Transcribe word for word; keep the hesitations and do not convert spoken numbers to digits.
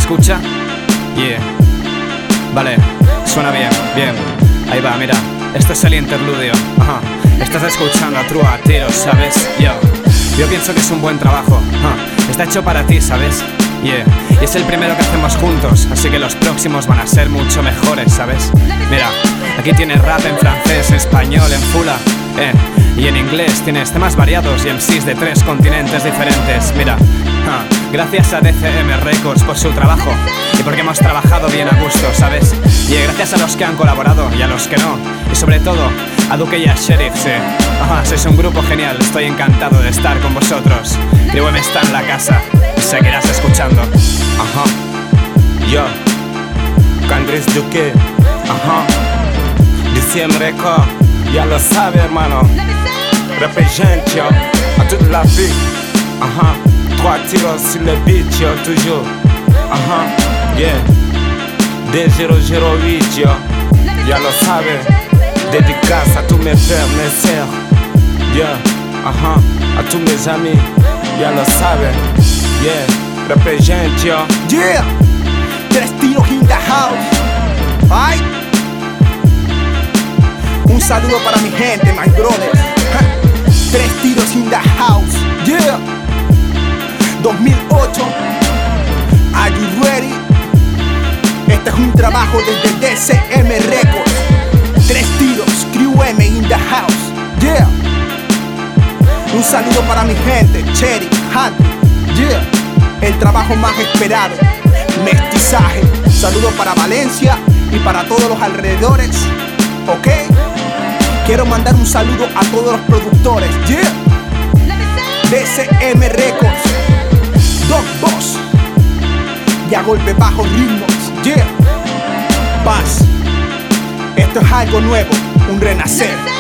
escucha? Yeah. Vale, suena bien, bien. Ahí va, mira, este es el interludio. Ajá. Estás escuchando a True a tiros, ¿sabes? Yo, yo pienso que es un buen trabajo. Ajá. Está hecho para ti, ¿sabes? Yeah. Y es el primero que hacemos juntos, así que los próximos van a ser mucho mejores, ¿sabes? Mira, aquí tienes rap en francés, español, en fula, eh, y en inglés tienes temas variados y M Cs de tres continentes diferentes. Mira, ah, gracias a D C M Records por su trabajo y porque hemos trabajado bien a gusto, ¿sabes? Y gracias a los que han colaborado y a los que no, y sobre todo a Duque y a Sheriff, sí. Ajá, sois un grupo genial, estoy encantado de estar con vosotros. Creo que está en la casa y seguirás escuchando. Ajá, yo, Candres Duque, ajá, D C M Records, ya lo sabe, hermano. Represente, yo, a toute la vie, ajá, trois tiros sur le beat, yo, toujours, ajá, yeah, D cero cero ocho, yo, ya lo sabe. Dédicace à tous mes frères, mes sœurs, yeah, ajá, a tous mes amis, ya lo sabe, yeah, represent, yo, yeah, tres tiros in the house, ay. Un saludo para mi gente, my brothers, tres tiros in the house, yeah, dos mil ocho, are you ready? Este es un trabajo desde D C M Records. Tres tiros, Crew M in the house, yeah. Un saludo para mi gente, Cherry, Hunter, yeah. El trabajo más esperado, mestizaje. Saludo para Valencia y para todos los alrededores, ok. Quiero mandar un saludo a todos los productores, yeah. D C M Records, Dog Boss, y a golpe bajo ritmos, yeah. Paz. Esto es algo nuevo, un renacer.